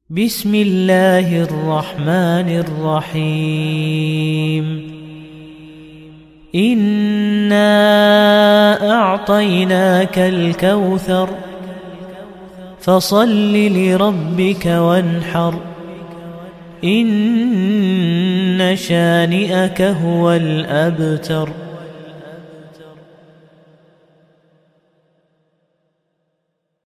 بسم الله الرحمن الرحيم إنا أعطيناك الكوثر فصل لربك وانحر إن شانئك هو الأبتر.